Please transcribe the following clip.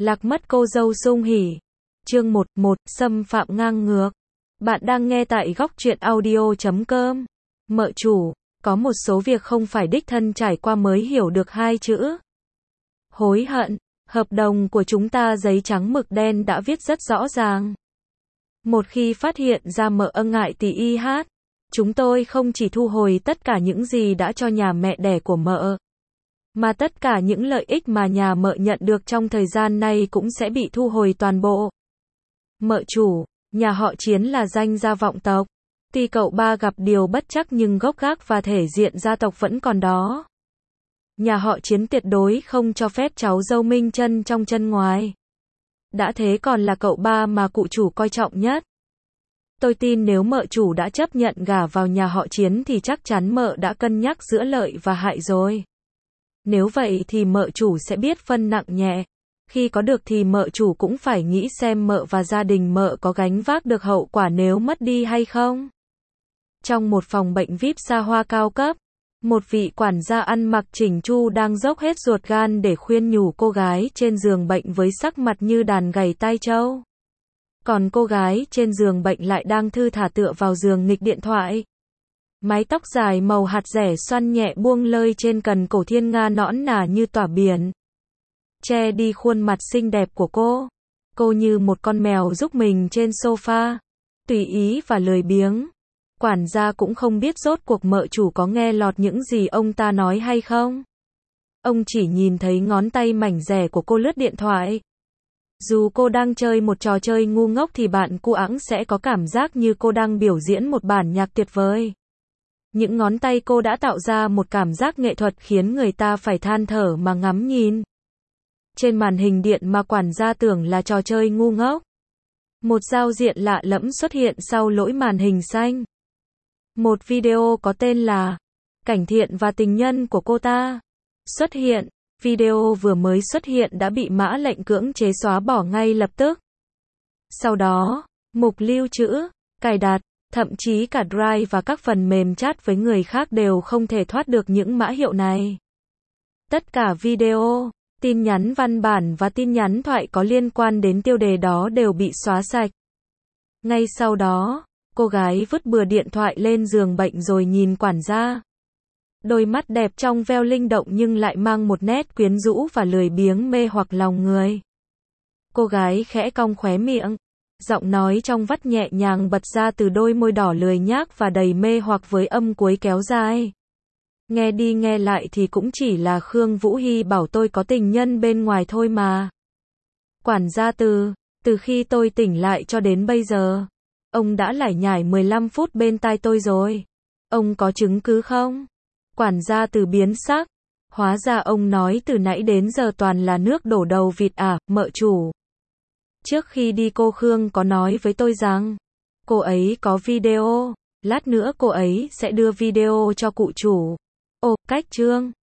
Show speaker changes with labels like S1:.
S1: Lạc mất cô dâu sung hỉ. Chương 11, xâm phạm ngang ngược. Bạn đang nghe tại góc truyện audio.com. Mợ chủ, có một số việc không phải đích thân trải qua mới hiểu được hai chữ. Hối hận, hợp đồng của chúng ta giấy trắng mực đen đã viết rất rõ ràng. Một khi phát hiện ra mợ ngại tỷ y hát, chúng tôi không chỉ thu hồi tất cả những gì đã cho nhà mẹ đẻ của mợ, mà tất cả những lợi ích mà nhà mợ nhận được trong thời gian này cũng sẽ bị thu hồi toàn bộ. Mợ chủ, nhà họ Chiến là danh gia vọng tộc. Tuy cậu ba gặp điều bất trắc nhưng gốc gác và thể diện gia tộc vẫn còn đó. Nhà họ Chiến tuyệt đối không cho phép cháu dâu minh chân trong chân ngoài. Đã thế còn là cậu ba mà cụ chủ coi trọng nhất. Tôi tin nếu mợ chủ đã chấp nhận gả vào nhà họ Chiến thì chắc chắn mợ đã cân nhắc giữa lợi và hại rồi. Nếu vậy thì mợ chủ sẽ biết phân nặng nhẹ. Khi có được thì mợ chủ cũng phải nghĩ xem mợ và gia đình mợ có gánh vác được hậu quả nếu mất đi hay không. Trong một phòng bệnh VIP xa hoa cao cấp, một vị quản gia ăn mặc chỉnh chu đang dốc hết ruột gan để khuyên nhủ cô gái trên giường bệnh với sắc mặt như đàn gầy tai trâu. Còn cô gái trên giường bệnh lại đang thư thả tựa vào giường nghịch điện thoại. Mái tóc dài màu hạt dẻ xoăn nhẹ buông lơi trên cằm cổ thiên nga nõn nà như tỏa biển, che đi khuôn mặt xinh đẹp của cô. Cô như một con mèo giúp mình trên sofa, tùy ý và lười biếng. Quản gia cũng không biết rốt cuộc mợ chủ có nghe lọt những gì ông ta nói hay không. Ông chỉ nhìn thấy ngón tay mảnh dẻ của cô lướt điện thoại. Dù cô đang chơi một trò chơi ngu ngốc thì bạn cu ẵng sẽ có cảm giác như cô đang biểu diễn một bản nhạc tuyệt vời. Những ngón tay cô đã tạo ra một cảm giác nghệ thuật khiến người ta phải than thở mà ngắm nhìn. Trên màn hình điện mà quản gia tưởng là trò chơi ngu ngốc, một giao diện lạ lẫm xuất hiện sau lỗi màn hình xanh. Một video có tên là Cảnh Thiện và Tình Nhân của cô ta xuất hiện. Video vừa mới xuất hiện đã bị mã lệnh cưỡng chế xóa bỏ ngay lập tức. Sau đó, mục lưu trữ, cài đặt, thậm chí cả Drive và các phần mềm chat với người khác đều không thể thoát được những mã hiệu này. Tất cả video, tin nhắn văn bản và tin nhắn thoại có liên quan đến tiêu đề đó đều bị xóa sạch. Ngay sau đó, cô gái vứt bừa điện thoại lên giường bệnh rồi nhìn quản gia. Đôi mắt đẹp trong veo linh động nhưng lại mang một nét quyến rũ và lười biếng mê hoặc lòng người. Cô gái khẽ cong khóe miệng, giọng nói trong vắt nhẹ nhàng bật ra từ đôi môi đỏ lười nhác và đầy mê hoặc với âm cuối kéo dài. Nghe đi nghe lại thì cũng chỉ là Khương Vũ Hy bảo tôi có tình nhân bên ngoài thôi mà. Quản gia từ khi tôi tỉnh lại cho đến bây giờ, ông đã lải nhải 15 phút bên tai tôi rồi. Ông có chứng cứ không? Quản gia từ biến sắc. Hóa ra ông nói từ nãy đến giờ toàn là nước đổ đầu vịt à, mợ chủ. Trước khi đi cô Khương có nói với tôi rằng cô ấy có video, lát nữa cô ấy sẽ đưa video cho cụ chủ. Ồ, cách chương.